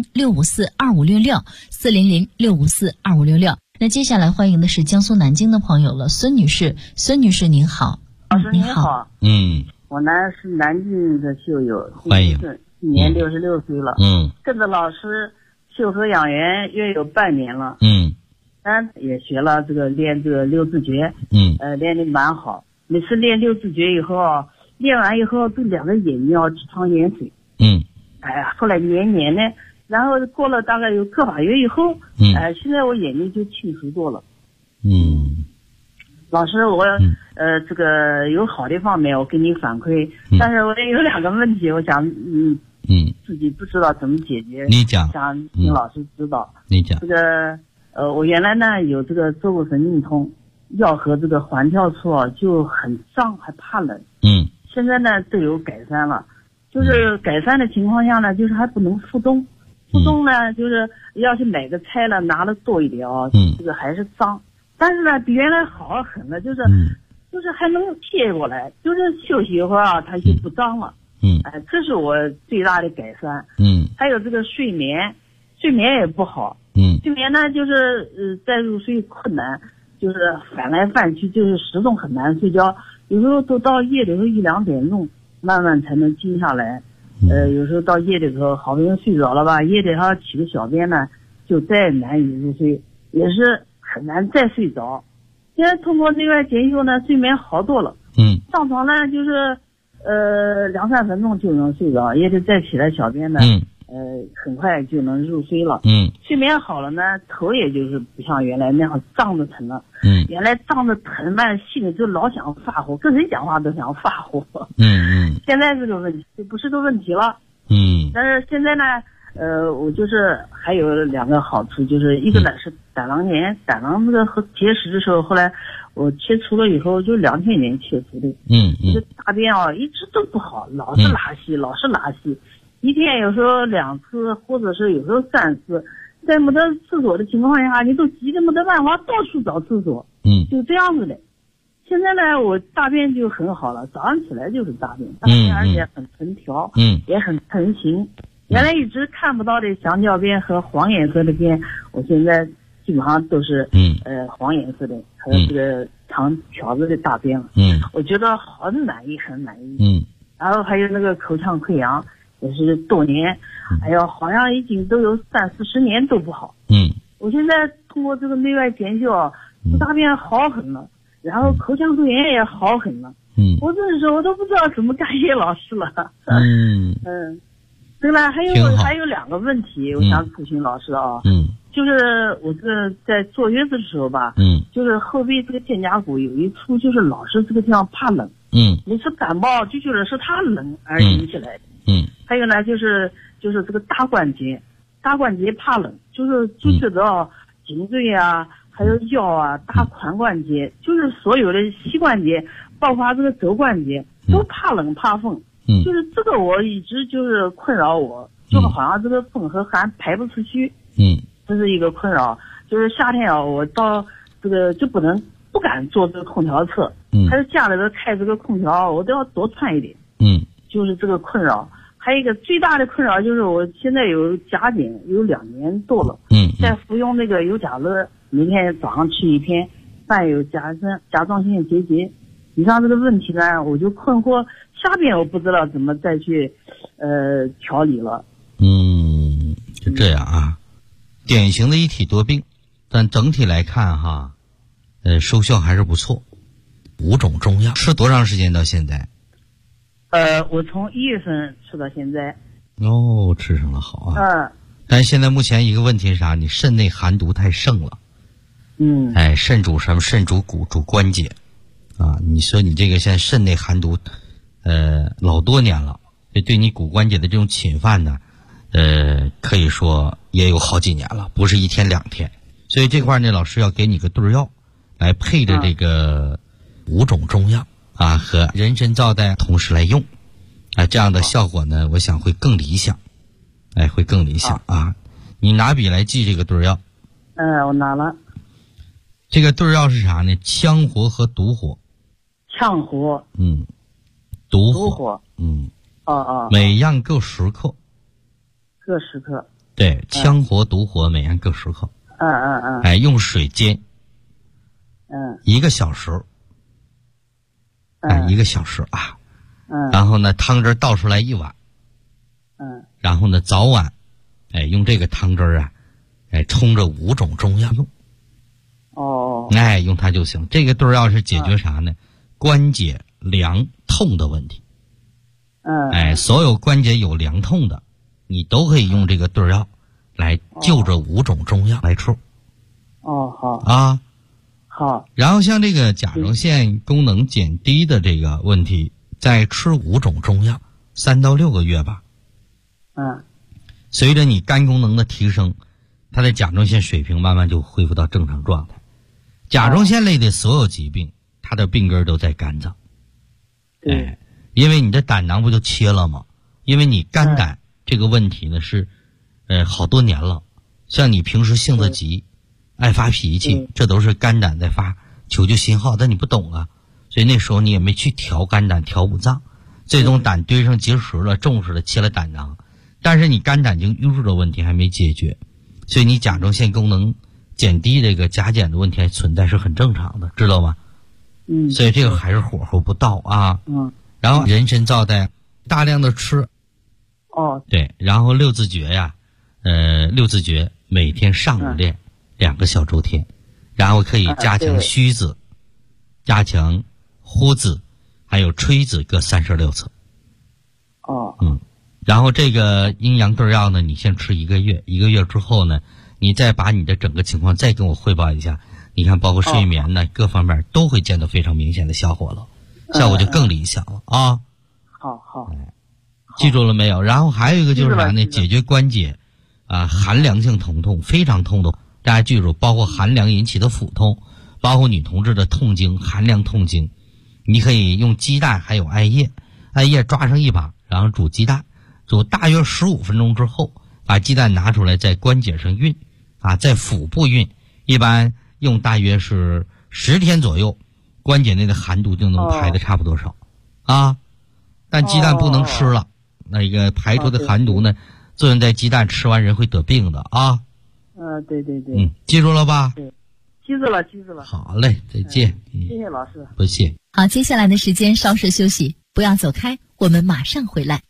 400-654-2566 400-654-2566。那接下来欢迎的是江苏南京的朋友了，孙女士。孙女士您好。 老师您好。 嗯， 我呢是南京的秀友， 欢迎。 今年66岁了。跟着老师修和养元约有半年了。也学了练这个六字诀。练得蛮好。每次练六字诀以后啊，练完以后对两个眼睛要去装盐水。后来年呢，然后过了大概有个把月以后，现在我眼睛就清楚多了。老师，我这个有好的方面我给你反馈，但是我也有2个问题，我想自己不知道怎么解决， 你讲， 想请老师指导。 你讲这个我原来呢有这个坐骨神经痛，腰和这个环跳处就很胀，还怕冷。现在呢都有改善了，就是改善的情况下呢，就是还不能复动。复动呢，就是要去买个菜了，拿的多一点这个还是脏。但是呢，比原来好很了，就是还能贴过来，就是休息一会儿它就不脏了。这是我最大的改善。还有这个睡眠也不好。睡眠呢，就是再入睡困难，就是翻来翻去，就是始终很难睡觉，有时候都到夜里头1、2点钟，慢慢才能静下来。有时候到夜里头好不容易睡着了吧，夜里还要起个小便呢，就再难以入睡，也是很难再睡着。现在通过内外检修呢，睡眠好多了。上床呢就是2、3分钟就能睡着，也得再起来小便呢，很快就能入睡了。睡眠好了呢，头也就是不像原来那样胀着疼了。原来胀着疼嘛，心里就老想发火，跟谁讲话都想发火。现在这个问题就不是个问题了。但是现在呢，我就是还有2个好处，就是一个呢是胆囊炎，胆囊那个结石的时候，后来我切除了以后，就2000年切除的。这大便一直都不好，老是拉稀，一天有时候2次，或者是有时候3次，在没得厕所的情况下，你都急得没得办法，到处找厕所。就这样子的。现在呢，我大便就很好了，早上起来就是大便，而且很成条，也很成型。原来一直看不到的香蕉便和黄颜色的便，我现在基本上都是黄颜色的，还有这个长条子的大便了。我觉得很满意。然后还有那个口腔溃疡，也是多年，好像已经都有30、40年都不好。我现在通过这个内外检修，大便好很了。然后口腔溃疡也好很了。我这时候我都不知道怎么感谢老师了。对了，还有2个问题，我想咨询老师就是我这在坐月子的时候吧，就是后背这个肩胛骨有一处，就是老是这个地方怕冷。每次感冒就觉得是它冷而引起来的。还有呢，就是这个大关节怕冷，就觉得颈椎啊。还有腰大髋关节，就是所有的膝关节，包括这个肘关节，都怕冷怕风。就是这个我一直就是困扰我，就好像这个风和寒排不出去。这是一个困扰。就是夏天我到这个就不敢坐这个空调车，还是家里头开这个空调，我都要多穿一点。就是这个困扰。还有一个最大的困扰就是我现在有甲减有2年多了。在服用那个优甲乐。每天早上吃1片，伴有甲状腺结节。以上这个问题呢，我就困惑，下边我不知道怎么再去调理了。 就这样啊，典型的一体多病，但整体来看哈，收效还是不错。5种中药吃多长时间到现在？ 我从1月份吃到现在。 吃上了好啊。但是现在目前一个问题是啥？你肾内寒毒太盛了。肾主什么？肾主骨，主关节啊。你说你这个现在肾内寒毒老多年了，对你骨关节的这种侵犯呢可以说也有好几年了，不是1天2天。所以这块呢，老师要给你个对药来配着这个5种中药和人参皂苷同时来用这样的效果呢，我想会更理想。会更理想你拿笔来记这个对药。 我拿了。 这个对药是啥呢？羌活和独活。 羌活。 独活。每样各10克。 各10克。 对，羌活、独活每样各10克。用水煎。1个小时。1个小时然后呢，汤汁倒出来1碗。 然后呢早晚用这个汤汁儿啊冲着5种中药用。用它就行。这个对儿药是解决啥呢？关节凉痛的问题。所有关节有凉痛的，你都可以用这个对儿药来就这5种中药来吃。 好。好。 然后像这个甲状腺功能减低的这个问题，再吃5种中药3到6个月吧。随着你肝功能的提升，它的甲状腺水平慢慢就恢复到正常状态。甲状腺类的所有疾病，它的病根都在肝脏。因为你的胆囊不就切了吗？因为你肝胆这个问题呢是好多年了。像你平时性子急，爱发脾气，这都是肝胆在发求救信号，但你不懂啊，所以那时候你也没去调肝胆调五脏，最终胆堆上结石了，重视了，切了胆囊，但是你肝胆经淤住的问题还没解决，所以你甲状腺功能减低这个甲减的问题还存在，是很正常的，知道吗？所以这个还是火候不到啊。然后人参皂苷大量的吃。对，然后六字诀呀，六字诀每天上午练2个小周天，然后可以加强虚子，加强呼子，还有吹子各36次。然后这个阴阳对药呢，你先吃1个月，1个月之后呢，你再把你的整个情况再跟我汇报一下，你看包括睡眠呢，各方面都会见到非常明显的效果了，效果就更理想了啊。 好。 记住了没有？然后还有一个就是啥呢？解决关节寒凉性疼痛，非常痛的，大家记住，包括寒凉引起的腹痛，包括女同志的痛经、寒凉痛经，你可以用鸡蛋还有艾叶抓上1把，然后煮鸡蛋，煮大约15分钟之后，把鸡蛋拿出来在关节上运在腹部运，一般用大约是10天左右，关节内的寒毒就能排的差不多少但鸡蛋不能吃了，那个排出的寒毒呢，作用在鸡蛋，吃完人会得病的啊。 对。 记住了吧？ 对，记住了。 好嘞，再见。 谢谢老师。 不谢。 好，接下来的时间稍事休息，不要走开，我们马上回来。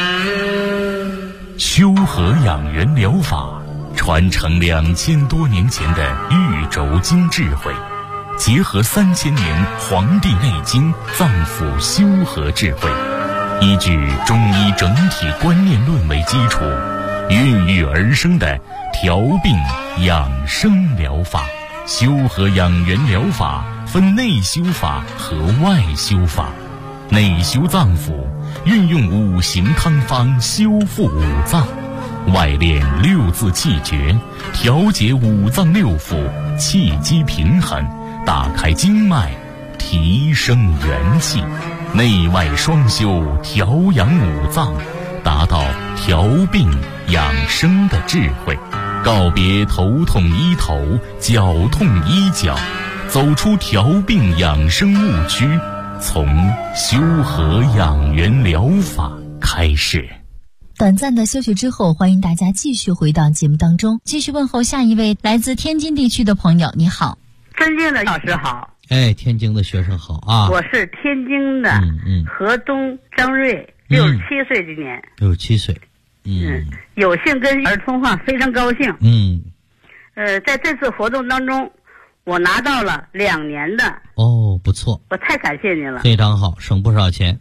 修和养元疗法传承2000多年前的玉轴经智慧，结合3000年《黄帝内经》脏腑修和智慧，依据中医整体观念论为基础，孕育而生的调病养生疗法。修和养元疗法分内修法和外修法。内修脏腑，运用5行汤方修复5脏；外练6字气诀，调节5脏6腑，气机平衡，打开经脉，提升元气。内外双修，调养5脏，达到调病养生的智慧。告别头痛医头，脚痛医脚，走出调病养生误区，从修和养元疗法开始。 短暂的休息之后，欢迎大家继续回到节目当中，继续问候下一位来自天津地区的朋友。你好。 尊敬的老师好。 天津的学生好啊。 我是天津的河东张瑞，67岁今年。 67岁。 有幸跟儿通话，非常高兴。在这次活动当中，我拿到了2年的。 不错。 我太感谢您了。 非常好，省不少钱。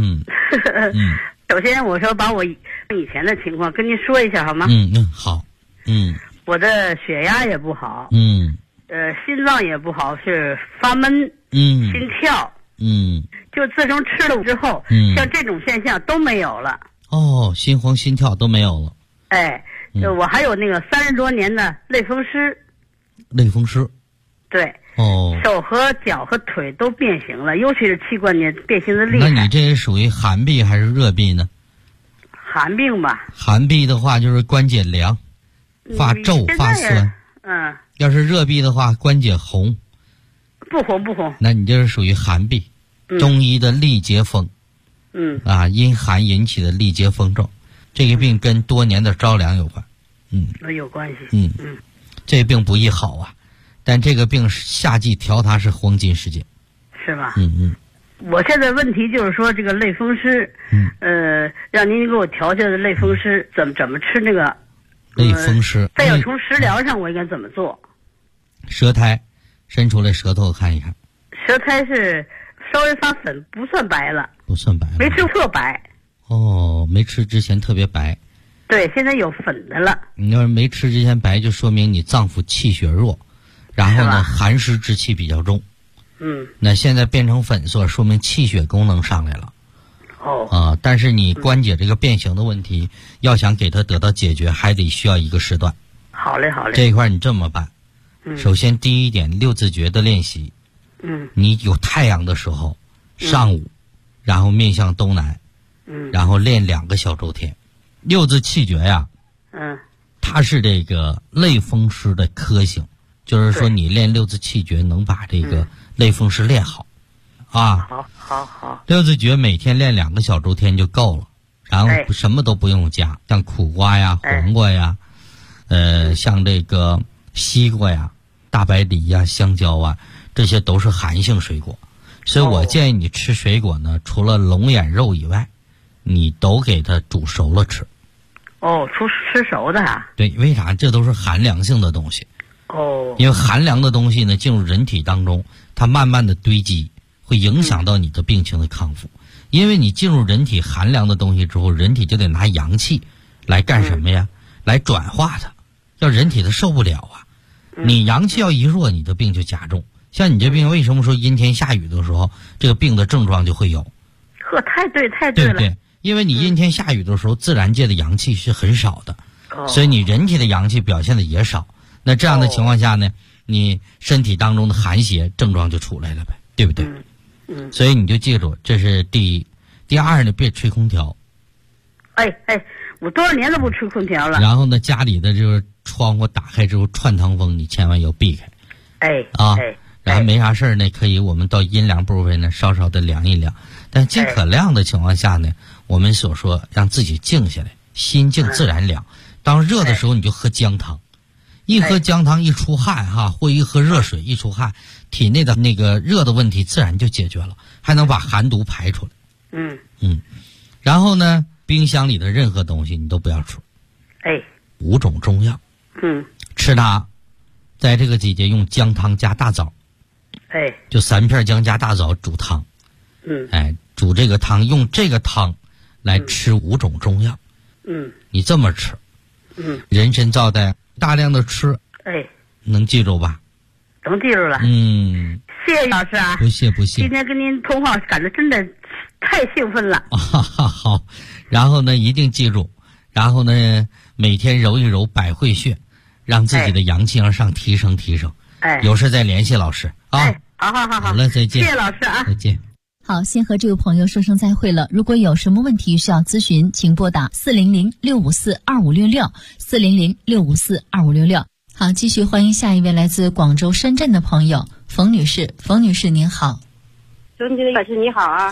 首先我说把我以前的情况跟您说一下好吗？ 好。 我的血压也不好。心脏也不好，是发闷。心跳。就自从吃了之后，像这种现象都没有了。 心慌心跳都没有了。 我还有那个30多年的类风湿。 类风湿。 对。手和脚和腿都变形了，尤其是膝关节变形的厉害。 那你这是属于寒痹还是热痹呢？ 寒病吧。 寒痹的话就是关节凉，发皱发酸。要是热痹的话，关节红。 不红。 那你这是属于寒痹。中医的痢结风。因寒引起的痢结风症，这个病跟多年的着凉有关。 有关系。 这病不易好啊，但这个病夏季调它是黄金时间。 是吧？ 我现在问题就是说这个类风湿，让您给我调调的类风湿怎么吃那个类风湿。 再要从食疗上我应该怎么做？ 舌苔，伸出来舌头看一看。 舌苔是稍微发粉，不算白了。 不算白了。 没吃特白。 哦，没吃之前特别白。 对，现在有粉的了。 你要是没吃之前白，就说明你脏腑气血弱，然后呢寒湿之气比较重。那现在变成粉色，说明气血功能上来了。但是你关节这个变形的问题，要想给它得到解决，还得需要一个时段。 好嘞。 这一块你这么办。首先第一点，六字诀的练习。你有太阳的时候，上午，然后面向东南，然后练2个小周天。六字气诀呀，它是这个类风湿的科型，就是说你练六字气诀能把这个类风湿练好。 好。 六字诀每天练2个小周天就够了，然后什么都不用加，像苦瓜呀、黄瓜呀，像这个西瓜呀、大白梨呀、香蕉啊，这些都是寒性水果，所以我建议你吃水果呢，除了龙眼肉以外，你都给它煮熟了吃。 吃熟的啊？ 对，为啥？这都是寒凉性的东西。因为寒凉的东西呢，进入人体当中，它慢慢的堆积，会影响到你的病情的康复。因为你进入人体寒凉的东西之后，人体就得拿阳气来干什么呀？来转化它，要人体它受不了啊。你阳气要一弱，你的病就加重。像你这病，为什么说阴天下雨的时候，这个病的症状就会有？ 太对了。 对，因为你阴天下雨的时候，自然界的阳气是很少的，所以你人体的阳气表现的也少。那这样的情况下呢，你身体当中的寒邪症状就出来了呗，对不对？所以你就记住，这是第一。第二呢，别吹空调。 我多少年都不吹空调了。 然后呢，家里的这个窗户打开之后，串堂风你千万要避开。然后没啥事儿呢，可以我们到阴凉部位呢稍稍的凉一凉，但尽可量的情况下呢，我们所说让自己静下来，心静自然凉。当热的时候你就喝姜汤，一喝姜汤一出汗或一喝热水一出汗，体内的那个热的问题自然就解决了，还能把寒毒排出来。然后呢，冰箱里的任何东西你都不要吃。5种中药，吃它，在这个季节用姜汤加大枣。就3片姜加大枣煮汤。煮这个汤，用这个汤来吃5种中药。你这么吃。人参皂苷大量的吃。能记住吧？ 能记住了。谢谢老师啊。 不谢。 今天跟您通话感觉真的太兴奋了。 好，然后呢一定记住，然后呢每天揉一揉百会穴，让自己的阳气向上提升。有事再联系老师啊。好了，再见。 谢谢老师啊。 再见。 好，先和这位朋友说声再会了。如果有什么问题需要咨询，请拨打400-654-2566 400-654-2566。好，继续欢迎下一位来自广州、深圳的朋友冯女士。冯女士您好。 周金老师你好啊。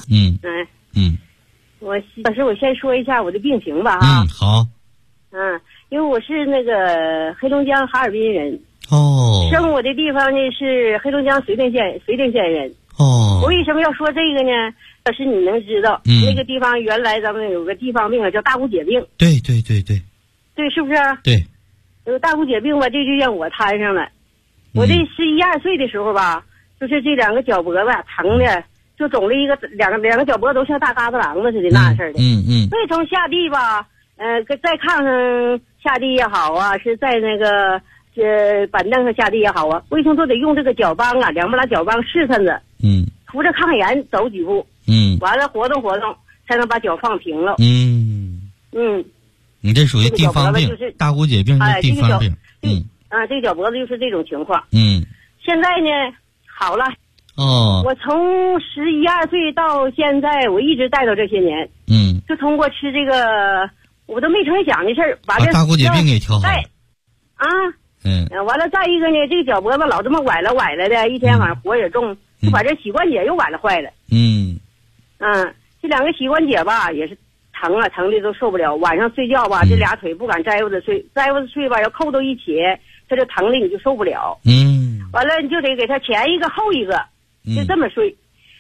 老师我先说一下我的病情吧好。 因为我是那个黑龙江哈尔滨人。生我的地方呢是黑龙江绥定县人。我为什么要说这个呢？老师你能知道，那个地方原来咱们有个地方病叫大骨解病。 对， 是不是？ 对。 大骨解病吧，这就让我摊上了。我这11、12岁的时候吧，就是这2个脚脖子疼的，就肿了两个脚脖子都像大疙瘩囊子似的那事儿的。所以从下地吧，在炕上下地也好啊，是在那个板凳上下地也好啊，为什么都得用这个脚帮啊，两边拿脚帮试探着，扶着炕沿走几步，完了活动才能把脚放平了。 你这属于地方病，大骨解病是地方病。 这个脚脖子就是这种情况。现在呢好了。我从11、12岁到现在，我一直带到这些年。就通过吃这个，我都没成想的事儿，把这大骨解病给调好了。 完了，再一个呢，这个脚脖子老这么崴了的，一天晚上活也重，就把这膝关节又崴了坏了。这2个膝关节吧也是疼的都受不了。晚上睡觉吧，这俩腿不敢摘乎着睡吧，要扣到一起，它就疼的你就受不了。完了你就得给它前一个后一个，就这么睡。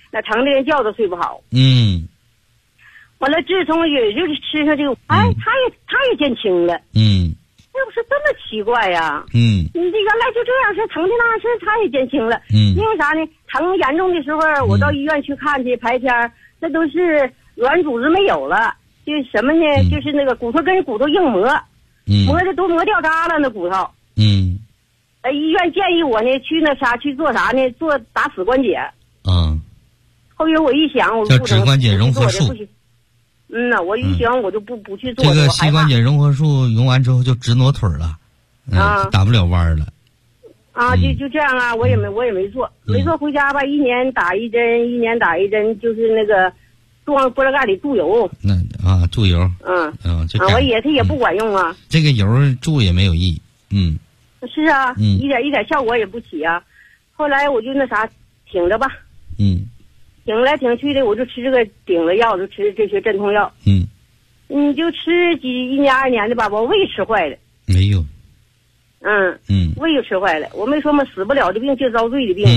那疼的连觉都睡不好。完了，自从也就是吃上这个，他也减轻了。那不是这么奇怪呀？你这原来就这样是疼的那事，他也减轻了。因为啥呢？疼严重的时候，我到医院去看去排片，那都是软组织没有了，就是什么呢？就是那个骨头跟骨头硬磨，磨的都磨掉渣了那骨头。医院建议我呢去那啥去做啥呢？做打死关节。后边我一想，我叫指关节融合术。 我一想我就不去做。 这个膝关节融合术用完之后就直挪腿了，打不了弯了。 就这样啊，我也没做，没做回家吧，一年打一针，就是那个往玻璃盖里注油。 注油。 他也不管用啊。 这个油注也没有意义。 是啊，一点效果也不起啊。后来我就那啥挺着吧。挺来挺去的，我就吃这个顶了药，就吃这些镇痛药。你就吃一年2年的吧，我胃吃坏了。 没有。 胃就吃坏了。我没说嘛，死不了的病就遭罪的病。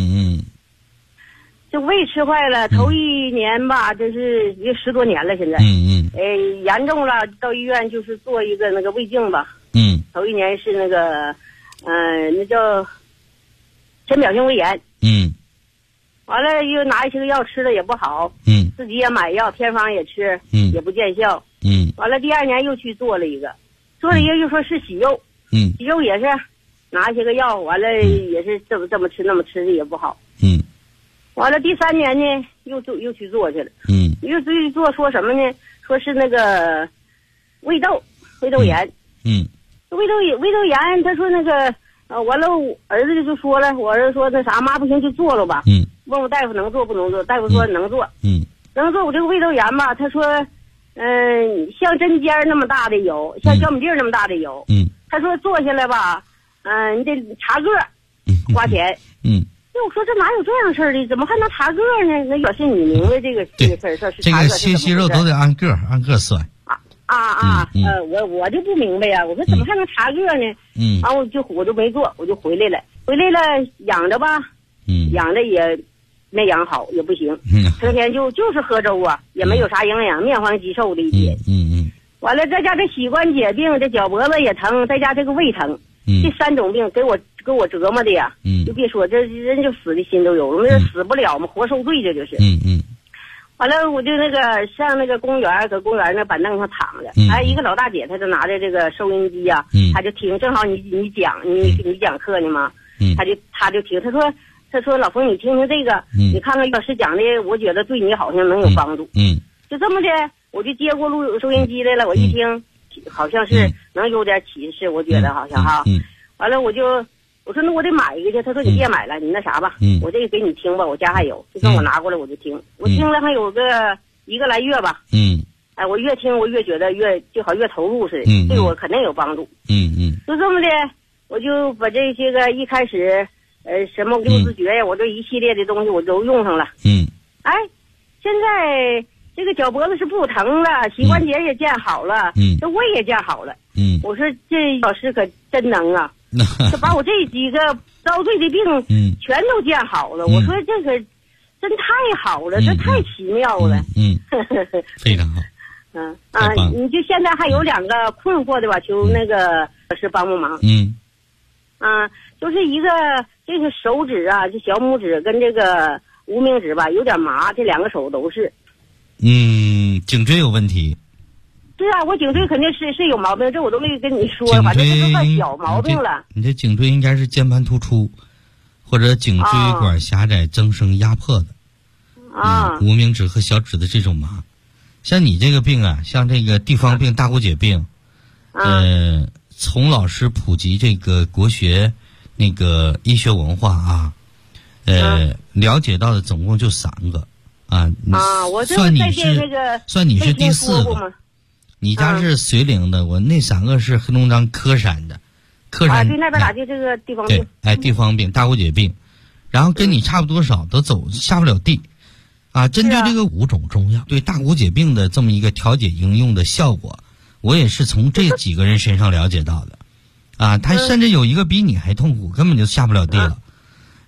这胃吃坏了，头一年吧，这是也10多年了，现在。严重了，到医院就是做一个那个胃镜吧。头一年是那个，那叫深表性胃炎。完了又拿一些个药吃了也不好。自己也买药，偏方也吃。也不见效。完了第2年又去做了一个又说是息肉。息肉也是拿一些个药，完了也是这么吃那么吃的也不好。完了第3年呢又去做去了。又去做说什么呢？说是那个胃窦炎。胃窦炎，他说那个完了我儿子就说了，我儿子说那啥妈不行就做了吧。问我大夫能做不能做，大夫说能做。能做我这个胃窦炎吧，他说像针尖那么大的有，像小米粒那么大的有。他说做下来吧，你得查个花钱。那我说这哪有这样事儿的？怎么还能查个呢？那表示你明白这个事儿是这个切息肉都得按个算。 我就不明白呀，我说怎么还能查个呢？然后我就没做，我就回来了养着吧。养着也没养好，也不行。成天就是喝粥啊，也没有啥营养，面黄肌瘦的一些。完了再加这膝关节病，这脚脖子也疼，再加这个胃疼。这3种病给我折磨的呀。就别说这人就死的心都有，我们死不了嘛，活受罪这就是。完了我就那个上那个公园，搁公园那板凳上躺着。一个老大姐，她就拿着这个收音机呀，她就听，正好你讲课呢嘛。她就听，她说老冯你听听这个，你看看老师讲的，我觉得对你好像能有帮助。就这么的，我就接过收音机来了，我一听，好像是能有点启示，我觉得好像哈。完了我说那我得买一个去，他说你别买了，你那啥吧，我这个给你听吧，我家还有，就算我拿过来我就听，我听了还有个1个来月吧。我越听我越觉得就好越投入似的，对我肯定有帮助。就这么的，我就把这些个一开始什么六字诀呀，我这一系列的东西我都用上了。现在这个脚脖子是不疼了，膝关节也见好了，这胃也见好了。我说这老师可真能啊。他把我这几个遭罪的病全都见好了。我说这个真太好了，这太奇妙了。 非常好。 你就现在还有2个困惑的吧，求那个老师帮帮忙。就是一个这个手指啊，这小拇指跟这个无名指吧有点麻，这2个手都是。 颈椎有问题。 是啊，我颈椎肯定是有毛病，这我都没跟你说，反正这都算小毛病了。 你这颈椎应该是键盘突出，或者颈椎管狭窄增生压迫的。无名指和小指的这种麻，像你这个病啊，像这个地方病、大骨节病，从老师普及这个国学那个医学文化啊，了解到的总共就3个我算你是第4个。你家是绥宁的，我那3个是黑龙江科山的， 对，那边打的这个地方病。 地方病、大骨节病，然后跟你差不多少，都下不了地。针对这个5种中药对大骨节病的这么一个调节应用的效果，我也是从这几个人身上了解到的。他甚至有一个比你还痛苦，根本就下不了地了。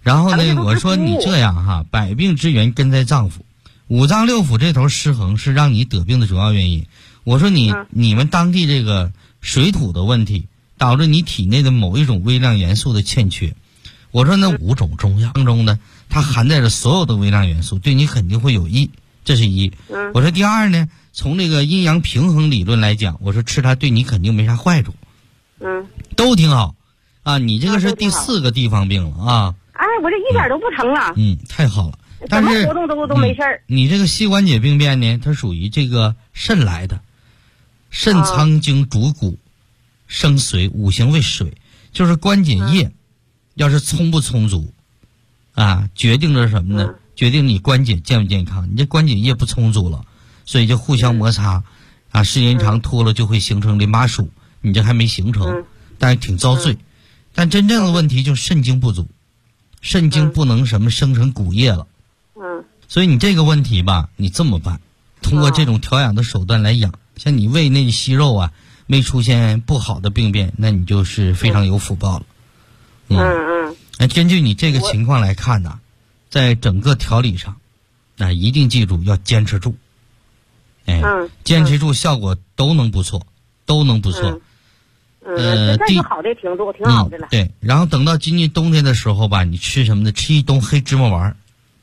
然后呢，我说你这样哈，百病之源根在脏腑，五脏六腑这头失衡是让你得病的主要原因。我说你们当地这个水土的问题，导致你体内的某一种微量元素的欠缺。我说那5种中药当中呢，它含在着所有的微量元素，对你肯定会有益，这是一。我说第二呢，从这个阴阳平衡理论来讲，我说吃它对你肯定没啥坏处，都挺好啊。你这个是第4个地方病了啊。 哎，我这一点都不疼了。 太好了。但是活动都没事儿。 你这个膝关节病变呢，它属于这个肾来的，肾藏精主骨，生髓，五行为水，就是关节液要是充不充足啊，决定着什么呢？决定你关节健不健康。你这关节液不充足了，所以就互相摩擦啊，时间长拖了就会形成淋巴束，你这还没形成，但是挺遭罪。但真正的问题就是肾精不足，肾精不能什么生成骨液了。所以你这个问题吧，你这么办，通过这种调养的手段来养，像你胃内息肉啊没出现不好的病变，那你就是非常有福报了。那根据你这个情况来看呢，在整个调理上，那一定记住要坚持住。坚持住，效果都能不错，都能不错。 现在就好的挺多，挺好的了。 对，然后等到今年冬天的时候吧，你吃什么呢？吃一冬黑芝麻丸。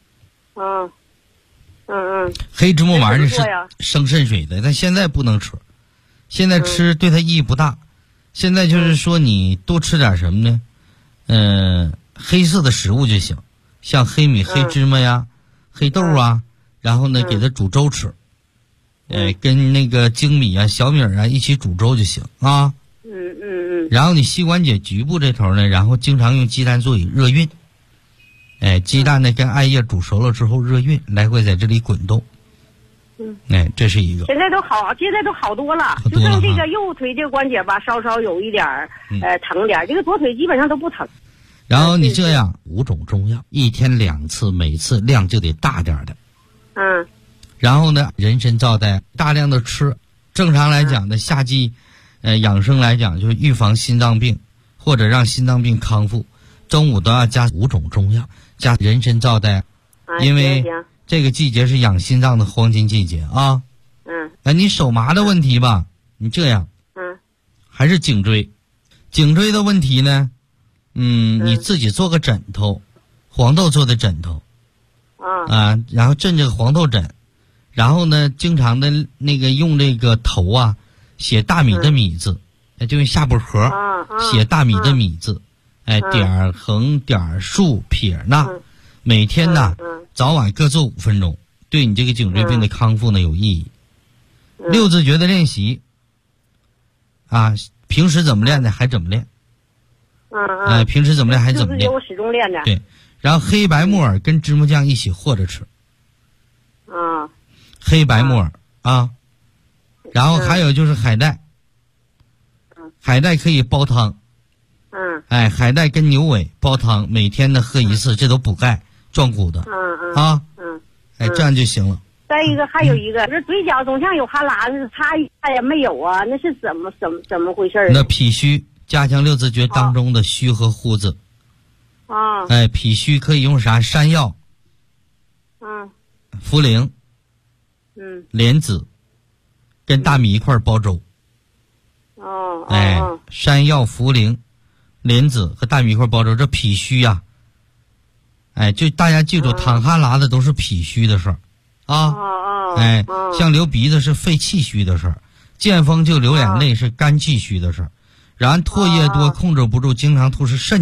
黑芝麻丸呢是生肾水的，但现在不能吃，现在吃对它意义不大。现在就是说你多吃点什么呢？黑色的食物就行，像黑米、黑芝麻呀、黑豆啊，然后呢给它煮粥吃，跟那个精米啊、小米啊一起煮粥就行啊。然后你膝关节局部这头呢，然后经常用鸡蛋做以热运。鸡蛋呢跟艾叶煮熟了之后热运，来回在这里滚动。这是一个。 现在都好多了，就剩这个右腿这个关节吧，稍稍有一点疼点，这个左腿基本上都不疼。 然后你这样5种中药，一天2次，每次量就得大点的。然后呢，人参皂苷大量的吃。正常来讲呢，夏季养生来讲就是预防心脏病或者让心脏病康复，中午都要加5种中药，加人参皂苷，因为这个季节是养心脏的黄金季节啊。你手麻的问题吧，你这样，还是颈椎的问题呢，你自己做个枕头，黄豆做的枕头，然后镇这个黄豆枕，然后呢，经常的那个用这个头啊，写大米的米字，就用下布盒写大米的米字，点横点竖撇捺，每天呢早晚各做5分钟，对你这个颈椎病的康复呢有意义。6字诀的练习啊，平时怎么练的还怎么练。平时怎么练还怎么练， 我始终练着。 对，然后黑白木耳跟芝麻酱一起和着吃。黑白木耳啊，然后还有就是海带，海带可以煲汤。海带跟牛尾煲汤，每天呢喝1次，这都补钙壮骨的。这样就行了。 再一个还有一个，这嘴角总像有哈喇子，擦一下也没有啊，那是怎么回事？ 那脾虚，加强6字诀当中的虚和乎字。脾虚可以用啥？山药、茯苓、莲子，跟大米一块煲粥。山药、茯苓、莲子和大米一块煲粥，这脾虚呀。就大家记住，淌哈喇子都是脾虚的事儿啊。像流鼻子是肺气虚的事儿，见风就流眼泪是肝气虚的事儿，然后唾液多控制不住，经常吐是肾